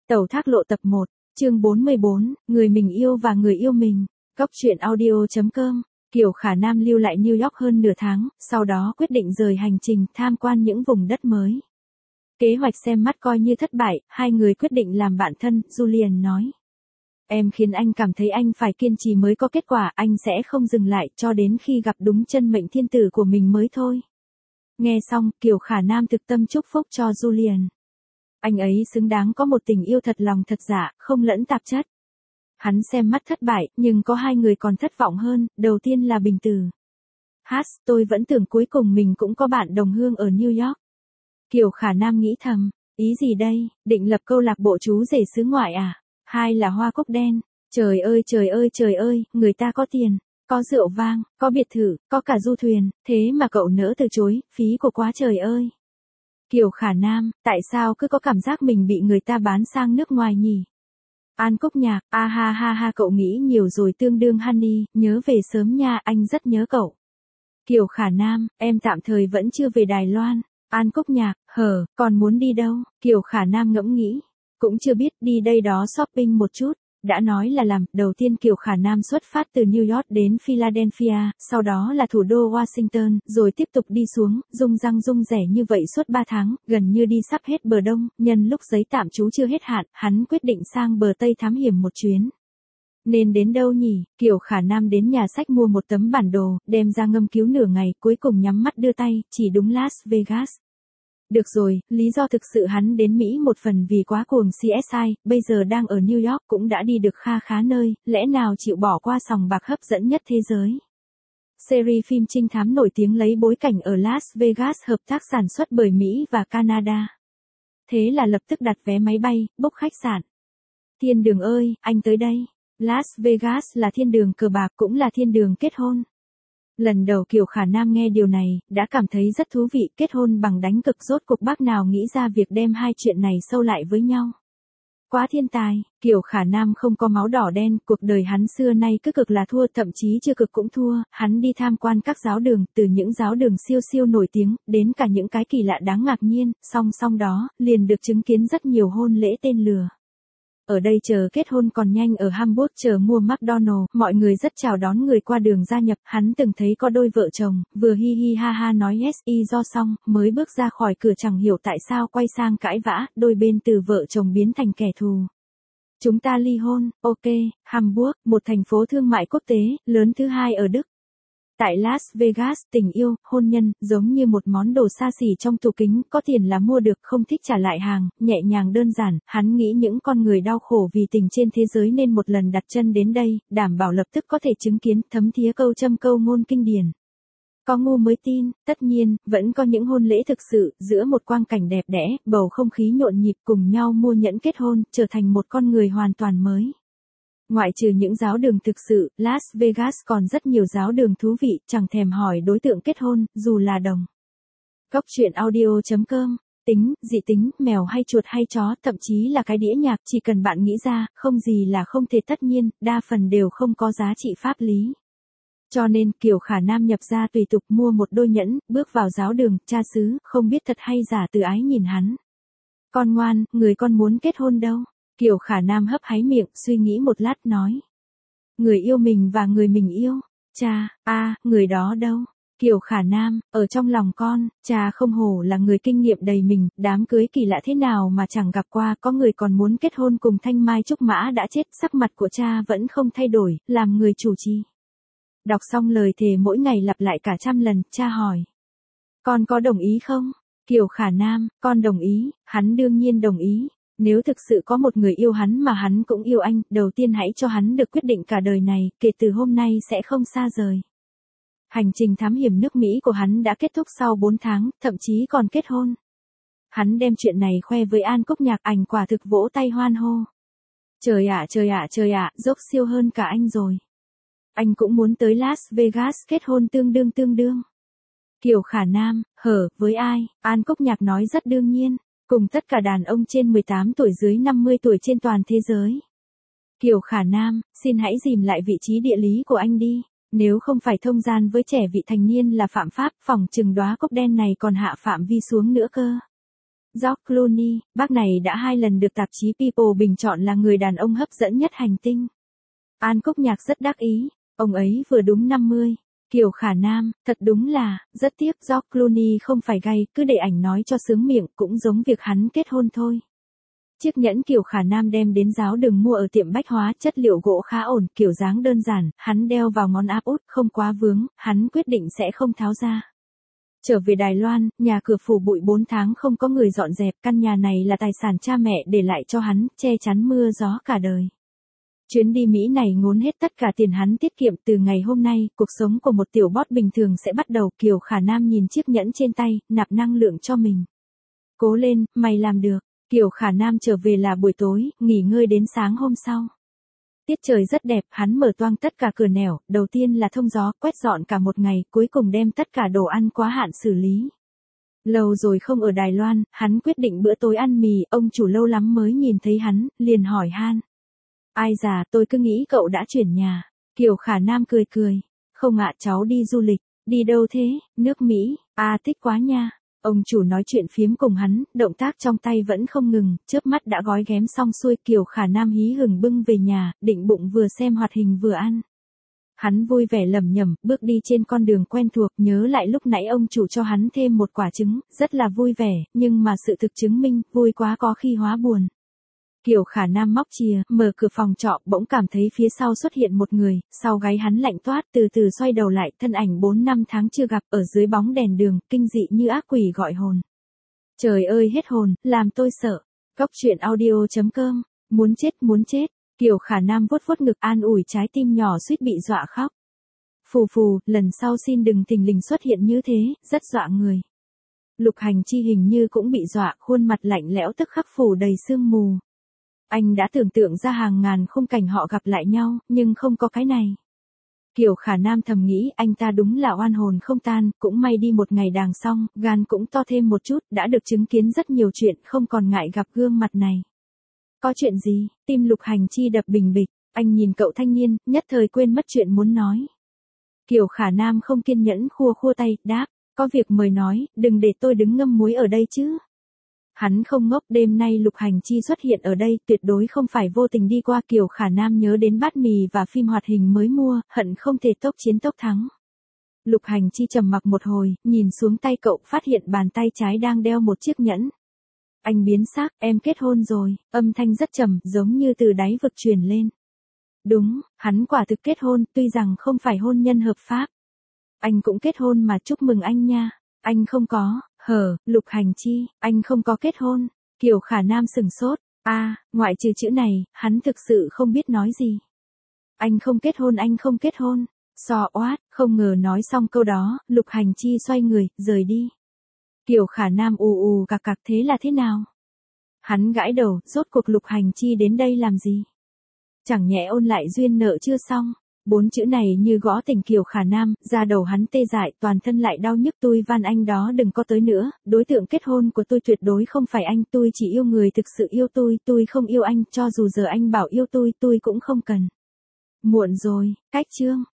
Tẩu thác lộ tập 1, chương 44, người mình yêu và người yêu mình. Góc truyện audio.com. Kiều Khả Nam lưu lại New York hơn nửa tháng, sau đó quyết định rời hành trình tham quan những vùng đất mới. Kế hoạch xem mắt coi như thất bại, hai người quyết định làm bạn thân, Julian nói. Em khiến anh cảm thấy anh phải kiên trì mới có kết quả, anh sẽ không dừng lại cho đến khi gặp đúng chân mệnh thiên tử của mình mới thôi. Nghe xong, Kiều Khả Nam thực tâm chúc phúc cho Julian. Anh ấy xứng đáng có một tình yêu thật lòng thật dạ, không lẫn tạp chất. Hắn xem mắt thất bại, nhưng có hai người còn thất vọng hơn, đầu tiên là Bình Tử. Tôi vẫn tưởng cuối cùng mình cũng có bạn đồng hương ở New York. Kiều Khả Nam nghĩ thầm, ý gì đây, định lập câu lạc bộ chú rể xứ ngoại à? Hai là hoa cúc đen. Trời ơi trời ơi trời ơi, người ta có tiền, có rượu vang, có biệt thự, có cả du thuyền, thế mà cậu nỡ từ chối, phí của quá trời ơi. Kiều Khả Nam, tại sao cứ có cảm giác mình bị người ta bán sang nước ngoài nhỉ? An Cúc Nhạc, ha ha ha, cậu nghĩ nhiều rồi tương đương honey, nhớ về sớm nha, anh rất nhớ cậu. Kiều Khả Nam, em tạm thời vẫn chưa về Đài Loan. An Cúc Nhạc, còn muốn đi đâu? Kiều Khả Nam ngẫm nghĩ. Cũng chưa biết, đi đây đó shopping một chút. Đã nói là làm, đầu tiên Kiều Khả Nam xuất phát từ New York đến Philadelphia, sau đó là thủ đô Washington, rồi tiếp tục đi xuống, rung răng rung rẻ như vậy suốt 3 tháng, gần như đi sắp hết bờ đông, nhân lúc giấy tạm trú chưa hết hạn, hắn quyết định sang bờ Tây thám hiểm một chuyến. Nên đến đâu nhỉ? Kiều Khả Nam đến nhà sách mua một tấm bản đồ, đem ra ngâm cứu nửa ngày, cuối cùng nhắm mắt đưa tay, chỉ đúng Las Vegas. Được rồi, lý do thực sự hắn đến Mỹ một phần vì quá cuồng CSI, bây giờ đang ở New York cũng đã đi được kha khá nơi, lẽ nào chịu bỏ qua sòng bạc hấp dẫn nhất thế giới. Series phim trinh thám nổi tiếng lấy bối cảnh ở Las Vegas hợp tác sản xuất bởi Mỹ và Canada. Thế là lập tức đặt vé máy bay, book khách sạn. Thiên đường ơi, anh tới đây. Las Vegas là thiên đường cờ bạc cũng là thiên đường kết hôn. Lần đầu Kiều Khả Nam nghe điều này, đã cảm thấy rất thú vị, kết hôn bằng đánh cực, rốt cuộc bác nào nghĩ ra việc đem hai chuyện này sâu lại với nhau. Quá thiên tài, Kiều Khả Nam không có máu đỏ đen, cuộc đời hắn xưa nay cứ cực là thua, thậm chí chưa cực cũng thua, hắn đi tham quan các giáo đường, từ những giáo đường siêu siêu nổi tiếng, đến cả những cái kỳ lạ đáng ngạc nhiên, song song đó, liền được chứng kiến rất nhiều hôn lễ tên lừa. Ở đây chờ kết hôn còn nhanh, ở Hamburg chờ mua McDonald, mọi người rất chào đón người qua đường gia nhập, hắn từng thấy có đôi vợ chồng, vừa hi hi ha ha nói yes y do xong, mới bước ra khỏi cửa chẳng hiểu tại sao quay sang cãi vã, đôi bên từ vợ chồng biến thành kẻ thù. Chúng ta ly hôn, ok. Hamburg, một thành phố thương mại quốc tế, lớn thứ hai ở Đức. Tại Las Vegas, tình yêu, hôn nhân, giống như một món đồ xa xỉ trong tủ kính, có tiền là mua được, không thích trả lại hàng, nhẹ nhàng đơn giản, hắn nghĩ những con người đau khổ vì tình trên thế giới nên một lần đặt chân đến đây, đảm bảo lập tức có thể chứng kiến, thấm thía câu châm câu ngôn kinh điển. Có ngu mới tin, tất nhiên, vẫn có những hôn lễ thực sự, giữa một quang cảnh đẹp đẽ, bầu không khí nhộn nhịp cùng nhau mua nhẫn kết hôn, trở thành một con người hoàn toàn mới. Ngoại trừ những giáo đường thực sự, Las Vegas còn rất nhiều giáo đường thú vị, chẳng thèm hỏi đối tượng kết hôn, dù là đồng. Góc truyện audio.com. Tính, dị tính, mèo hay chuột hay chó, thậm chí là cái đĩa nhạc, chỉ cần bạn nghĩ ra, không gì là không thể, tất nhiên, đa phần đều không có giá trị pháp lý. Cho nên, Kiều Khả Nam nhập ra tùy tục mua một đôi nhẫn, bước vào giáo đường, cha xứ, không biết thật hay giả từ ái nhìn hắn. Con ngoan, người con muốn kết hôn đâu? Kiều Khả Nam hấp háy miệng, suy nghĩ một lát nói. Người yêu mình và người mình yêu. Cha, người đó đâu? Kiều Khả Nam, ở trong lòng con, cha không hổ là người kinh nghiệm đầy mình, đám cưới kỳ lạ thế nào mà chẳng gặp qua, có người còn muốn kết hôn cùng Thanh Mai Trúc Mã đã chết, sắc mặt của cha vẫn không thay đổi, làm người chủ trì. Đọc xong lời thề mỗi ngày lặp lại cả 100 lần, cha hỏi. Con có đồng ý không? Kiều Khả Nam, con đồng ý, hắn đương nhiên đồng ý. Nếu thực sự có một người yêu hắn mà hắn cũng yêu anh, đầu tiên hãy cho hắn được quyết định cả đời này, kể từ hôm nay sẽ không xa rời. Hành trình thám hiểm nước Mỹ của hắn đã kết thúc sau 4 tháng, thậm chí còn kết hôn. Hắn đem chuyện này khoe với An Cúc Nhạc, ảnh quả thực vỗ tay hoan hô. Trời ạ trời ạ trời ạ, dốc siêu hơn cả anh rồi. Anh cũng muốn tới Las Vegas kết hôn tương đương. Kiều Khả Nam, với ai? An Cúc Nhạc nói rất đương nhiên. Cùng tất cả đàn ông trên 18 tuổi dưới 50 tuổi trên toàn thế giới. Kiều Khả Nam, xin hãy dìm lại vị trí địa lý của anh đi. Nếu không phải thông gian với trẻ vị thành niên là phạm pháp, phỏng chừng đóa cúc đen này còn hạ phạm vi xuống nữa cơ. George Clooney, bác này đã 2 lần được tạp chí People bình chọn là người đàn ông hấp dẫn nhất hành tinh. An Cúc Nhạc rất đắc ý, ông ấy vừa đúng 50. Kiều Khả Nam, thật đúng là, rất tiếc George Clooney không phải gay, cứ để ảnh nói cho sướng miệng, cũng giống việc hắn kết hôn thôi. Chiếc nhẫn Kiều Khả Nam đem đến giáo đường mua ở tiệm bách hóa, chất liệu gỗ khá ổn, kiểu dáng đơn giản, hắn đeo vào ngón áp út, không quá vướng, hắn quyết định sẽ không tháo ra. Trở về Đài Loan, nhà cửa phủ bụi 4 tháng không có người dọn dẹp, căn nhà này là tài sản cha mẹ để lại cho hắn, che chắn mưa gió cả đời. Chuyến đi Mỹ này ngốn hết tất cả tiền hắn tiết kiệm. Từ ngày hôm nay, cuộc sống của một tiểu boss bình thường sẽ bắt đầu. Kiều Khả Nam nhìn chiếc nhẫn trên tay, nạp năng lượng cho mình. Cố lên, mày làm được. Kiều Khả Nam trở về là buổi tối, nghỉ ngơi đến sáng hôm sau. Tiết trời rất đẹp, hắn mở toang tất cả cửa nẻo, đầu tiên là thông gió, quét dọn cả một ngày, cuối cùng đem tất cả đồ ăn quá hạn xử lý. Lâu rồi không ở Đài Loan, hắn quyết định bữa tối ăn mì, ông chủ lâu lắm mới nhìn thấy hắn, liền hỏi han. Ai già, tôi cứ nghĩ cậu đã chuyển nhà. Kiều Khả Nam cười cười. Không ạ, cháu đi du lịch. Đi đâu thế? Nước Mỹ. À, thích quá nha. Ông chủ nói chuyện phiếm cùng hắn, động tác trong tay vẫn không ngừng, chớp mắt đã gói ghém xong xuôi. Kiều Khả Nam hí hửng bưng về nhà, định bụng vừa xem hoạt hình vừa ăn. Hắn vui vẻ lẩm nhẩm, bước đi trên con đường quen thuộc, nhớ lại lúc nãy ông chủ cho hắn thêm một quả trứng, rất là vui vẻ, nhưng mà sự thực chứng minh, vui quá có khi hóa buồn. Kiều Khả Nam móc chìa, mở cửa phòng trọ, bỗng cảm thấy phía sau xuất hiện một người, sau gáy hắn lạnh toát, từ từ xoay đầu lại, thân ảnh 4 năm tháng chưa gặp, ở dưới bóng đèn đường, kinh dị như ác quỷ gọi hồn. Trời ơi hết hồn, làm tôi sợ. Cóc truyện audio.com, muốn chết. Kiều Khả Nam vuốt vuốt ngực an ủi trái tim nhỏ suýt bị dọa khóc. Phù phù, lần sau xin đừng thình lình xuất hiện như thế, rất dọa người. Lục Hành Chi hình như cũng bị dọa, khuôn mặt lạnh lẽo tức khắc phủ đầy sương mù. Anh đã tưởng tượng ra hàng ngàn khung cảnh họ gặp lại nhau, nhưng không có cái này. Kiều Khả Nam thầm nghĩ anh ta đúng là oan hồn không tan, cũng may đi một ngày đàng xong, gan cũng to thêm một chút, đã được chứng kiến rất nhiều chuyện, không còn ngại gặp gương mặt này. Có chuyện gì? Tim Lục Hành Chi đập bình bịch, anh nhìn cậu thanh niên, nhất thời quên mất chuyện muốn nói. Kiều Khả Nam không kiên nhẫn khua tay, đáp, có việc mời nói, đừng để tôi đứng ngâm muối ở đây chứ. Hắn không ngốc, đêm nay Lục Hành Chi xuất hiện ở đây, tuyệt đối không phải vô tình đi qua. Kiều Khả Nam nhớ đến bát mì và phim hoạt hình mới mua, hận không thể tốc chiến tốc thắng. Lục Hành Chi trầm mặc một hồi, nhìn xuống tay cậu, phát hiện bàn tay trái đang đeo một chiếc nhẫn. Anh biến sắc, em kết hôn rồi, âm thanh rất trầm, giống như từ đáy vực truyền lên. Đúng, hắn quả thực kết hôn, tuy rằng không phải hôn nhân hợp pháp. Anh cũng kết hôn mà, chúc mừng anh nha. Anh không có. Lục Hành Chi, anh không có kết hôn. Kiều Khả Nam sừng sốt. Ngoại trừ chữ này, hắn thực sự không biết nói gì. Anh không kết hôn. So oát, không ngờ nói xong câu đó, Lục Hành Chi xoay người, rời đi. Kiều Khả Nam ù cặc thế là thế nào? Hắn gãi đầu, rốt cuộc Lục Hành Chi đến đây làm gì? Chẳng nhẽ ôn lại duyên nợ chưa xong? 4 chữ này như gõ tỉnh Kiều Khả Nam, da đầu hắn tê dại, toàn thân lại đau nhức. Tôi van anh đó đừng có tới nữa, đối tượng kết hôn của tôi tuyệt đối không phải anh, tôi chỉ yêu người thực sự yêu tôi không yêu anh, cho dù giờ anh bảo yêu tôi cũng không cần. Muộn rồi, cách chương.